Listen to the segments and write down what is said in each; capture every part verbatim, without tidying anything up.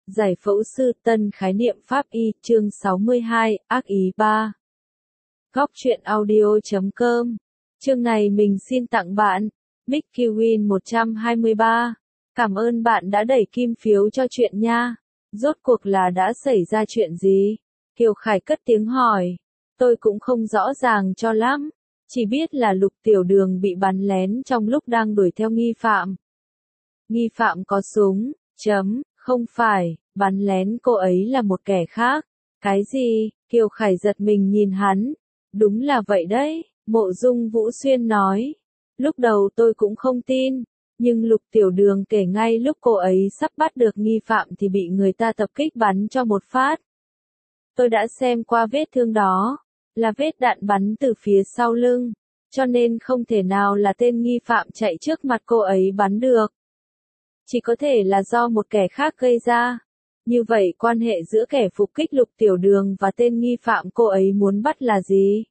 Giải phẫu sư tân khái niệm pháp y chương sáu mươi hai, ác ý ba. Góc truyện audio.com. Chương này mình xin tặng bạn, Mickey Win một trăm hai mươi ba. Cảm ơn bạn đã đẩy kim phiếu cho chuyện nha. Rốt cuộc là đã xảy ra chuyện gì? Kiều Khải cất tiếng hỏi. Tôi cũng không rõ ràng cho lắm. Chỉ biết là Lục Tiểu Đường bị bắn lén trong lúc đang đuổi theo nghi phạm. Nghi phạm có súng, chấm, không phải, bắn lén cô ấy là một kẻ khác. Cái gì? Kiều Khải giật mình nhìn hắn. Đúng là vậy đấy, Mộ Dung Vũ Xuyên nói. Lúc đầu tôi cũng không tin, nhưng Lục Tiểu Đường kể ngay lúc cô ấy sắp bắt được nghi phạm thì bị người ta tập kích bắn cho một phát. Tôi đã xem qua vết thương đó, là vết đạn bắn từ phía sau lưng, cho nên không thể nào là tên nghi phạm chạy trước mặt cô ấy bắn được. Chỉ có thể là do một kẻ khác gây ra. Như vậy quan hệ giữa kẻ phục kích Lục Tiểu Đường và tên nghi phạm cô ấy muốn bắt là gì?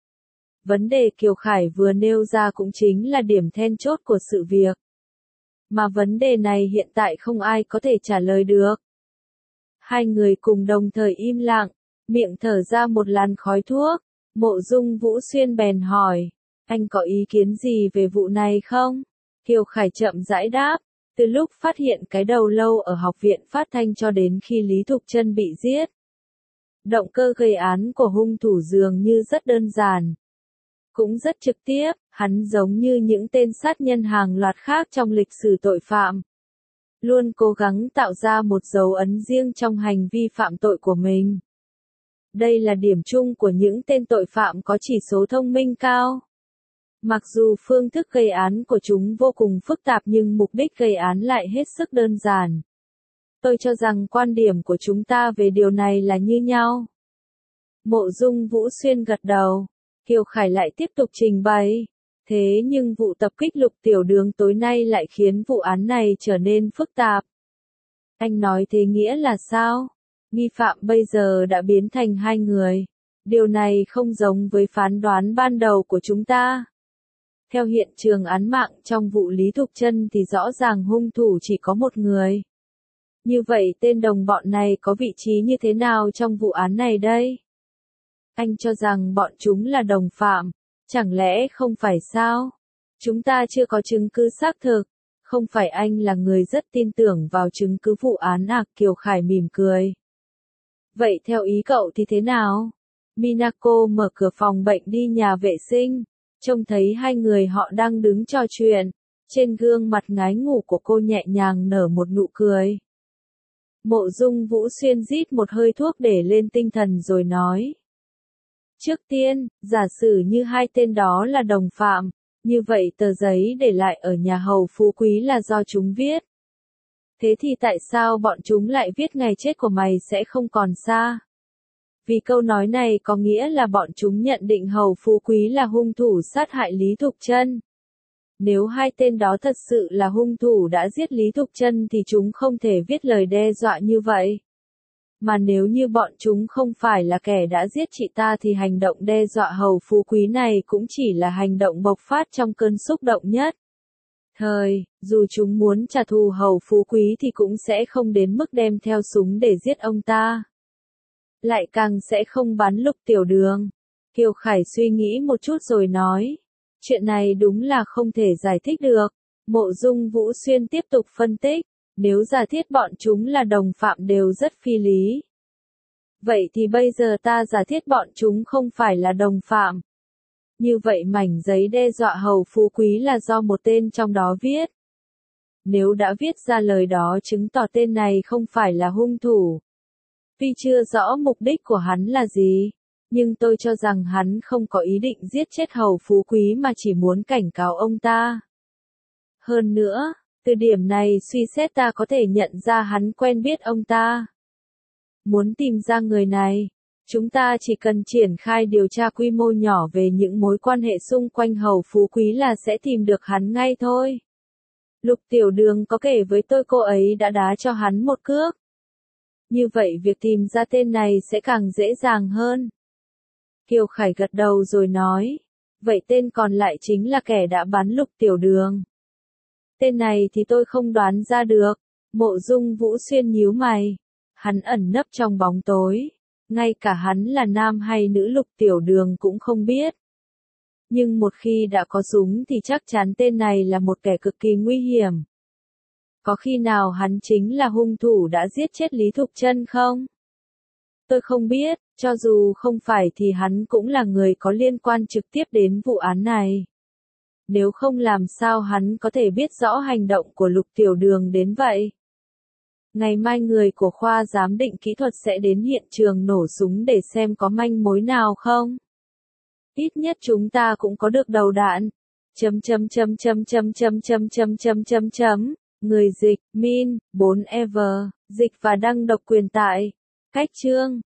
Vấn đề Kiều Khải vừa nêu ra cũng chính là điểm then chốt của sự việc. Mà vấn đề này hiện tại không ai có thể trả lời được. Hai người cùng đồng thời im lặng, miệng thở ra một làn khói thuốc. Mộ Dung Vũ Xuyên bèn hỏi, anh có ý kiến gì về vụ này không? Kiều Khải chậm rãi đáp. Từ lúc phát hiện cái đầu lâu ở học viện phát thanh cho đến khi Lý Thục Chân bị giết. Động cơ gây án của hung thủ dường như rất đơn giản. Cũng rất trực tiếp, hắn giống như những tên sát nhân hàng loạt khác trong lịch sử tội phạm. Luôn cố gắng tạo ra một dấu ấn riêng trong hành vi phạm tội của mình. Đây là điểm chung của những tên tội phạm có chỉ số thông minh cao. Mặc dù phương thức gây án của chúng vô cùng phức tạp nhưng mục đích gây án lại hết sức đơn giản. Tôi cho rằng quan điểm của chúng ta về điều này là như nhau. Mộ Dung Vũ Xuyên gật đầu. Kiều Khải lại tiếp tục trình bày. Thế nhưng vụ tập kích Lục Tiểu Đường tối nay lại khiến vụ án này trở nên phức tạp. Anh nói thế nghĩa là sao? Nghi phạm bây giờ đã biến thành hai người. Điều này không giống với phán đoán ban đầu của chúng ta. Theo hiện trường án mạng trong vụ Lý Thục Chân thì rõ ràng hung thủ chỉ có một người. Như vậy tên đồng bọn này có vị trí như thế nào trong vụ án này đây? Anh cho rằng bọn chúng là đồng phạm, chẳng lẽ không phải sao? Chúng ta chưa có chứng cứ xác thực, không phải anh là người rất tin tưởng vào chứng cứ vụ án à? Kiều Khải mỉm cười. Vậy theo ý cậu thì thế nào? Minako mở cửa phòng bệnh đi nhà vệ sinh. Trông thấy hai người họ đang đứng trò chuyện, trên gương mặt ngái ngủ của cô nhẹ nhàng nở một nụ cười. Mộ Dung Vũ Xuyên rít một hơi thuốc để lên tinh thần rồi nói. Trước tiên, giả sử như hai tên đó là đồng phạm, như vậy tờ giấy để lại ở nhà hầu Phú Quý là do chúng viết. Thế thì tại sao bọn chúng lại viết ngày chết của mày sẽ không còn xa? Vì câu nói này có nghĩa là bọn chúng nhận định hầu Phú Quý là hung thủ sát hại Lý Thục Chân. Nếu hai tên đó thật sự là hung thủ đã giết Lý Thục Chân thì chúng không thể viết lời đe dọa như vậy. Mà nếu như bọn chúng không phải là kẻ đã giết chị ta thì hành động đe dọa hầu Phú Quý này cũng chỉ là hành động bộc phát trong cơn xúc động nhất. Thời, dù chúng muốn trả thù hầu Phú Quý thì cũng sẽ không đến mức đem theo súng để giết ông ta. Lại càng sẽ không bắn Lục Tiểu Đường. Kiều Khải suy nghĩ một chút rồi nói. Chuyện này đúng là không thể giải thích được. Mộ Dung Vũ Xuyên tiếp tục phân tích. Nếu giả thiết bọn chúng là đồng phạm đều rất phi lý. Vậy thì bây giờ ta giả thiết bọn chúng không phải là đồng phạm. Như vậy mảnh giấy đe dọa hầu Phú Quý là do một tên trong đó viết. Nếu đã viết ra lời đó chứng tỏ tên này không phải là hung thủ. Tuy chưa rõ mục đích của hắn là gì, nhưng tôi cho rằng hắn không có ý định giết chết hầu Phú Quý mà chỉ muốn cảnh cáo ông ta. Hơn nữa, từ điểm này suy xét ta có thể nhận ra hắn quen biết ông ta. Muốn tìm ra người này, chúng ta chỉ cần triển khai điều tra quy mô nhỏ về những mối quan hệ xung quanh hầu Phú Quý là sẽ tìm được hắn ngay thôi. Lục Tiểu Đường có kể với tôi cô ấy đã đá cho hắn một cước. Như vậy việc tìm ra tên này sẽ càng dễ dàng hơn. Kiều Khải gật đầu rồi nói. Vậy tên còn lại chính là kẻ đã bắn Lục Tiểu Đường. Tên này thì tôi không đoán ra được. Mộ Dung Vũ Xuyên nhíu mày. hắn ẩn nấp trong bóng tối. Ngay cả hắn là nam hay nữ Lục Tiểu Đường cũng không biết. Nhưng một khi đã có súng thì chắc chắn tên này là một kẻ cực kỳ nguy hiểm. Có khi nào hắn chính là hung thủ đã giết chết Lý Thục Chân không? Tôi không biết, cho dù không phải thì hắn cũng là người có liên quan trực tiếp đến vụ án này. Nếu không làm sao hắn có thể biết rõ hành động của Lục Tiểu Đường đến vậy? Ngày mai người của khoa giám định kỹ thuật sẽ đến hiện trường nổ súng để xem có manh mối nào không? Ít nhất chúng ta cũng có được đầu đạn. Chấm chấm chấm chấm chấm chấm chấm chấm chấm chấm chấm. Người dịch, min, bốn ever, dịch và đăng độc quyền tại. Cách chương.